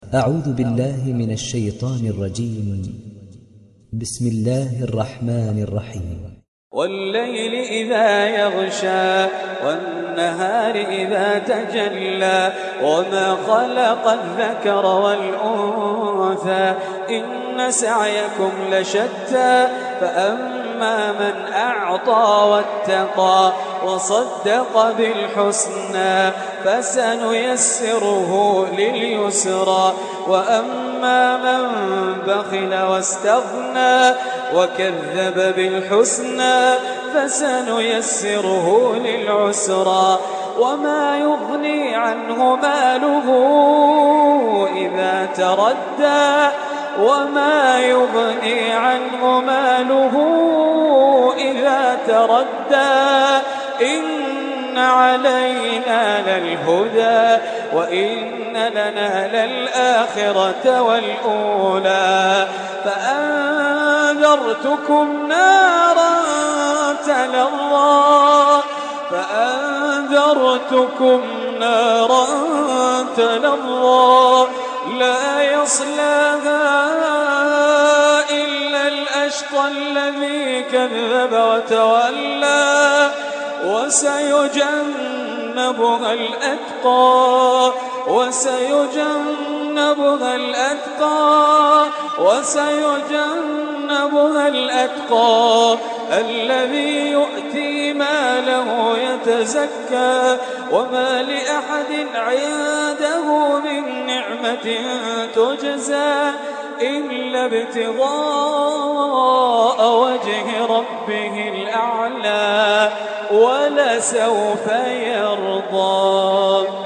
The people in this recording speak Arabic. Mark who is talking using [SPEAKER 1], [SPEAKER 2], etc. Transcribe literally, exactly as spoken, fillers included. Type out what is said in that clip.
[SPEAKER 1] أعوذ بالله من الشيطان الرجيم. بسم الله الرحمن الرحيم.
[SPEAKER 2] والليل إذا يغشى والنهار إذا تجلى وما خلق الذكر والأنثى إن سعيكم لشتى فأما من أعطى واتقى وصدق بالحسنى فسنيسره لليسرى وأما من بخل واستغنى وكذب بالحسنى فسنيسره للعسرى وما يغني عنه ماله إذا تردى وما يغني عنه ماله إذا تردى إن علينا للهدى وإن لنا للآخرة والأولى فأنذرتكم نارا تلظى فأنذرتكم نارا تلظى لا يصلاها إلا الأشقى الذي كذب وتولى وسيجنبها الأتقى وسيجنبها الأتقى وسيجنبها الأتقى الذي يؤتي ماله يتزكى وما لأحد عنده من نعمة تجزى إلا ابتغاء وجه ربه الأعلى ولسوف يرضى.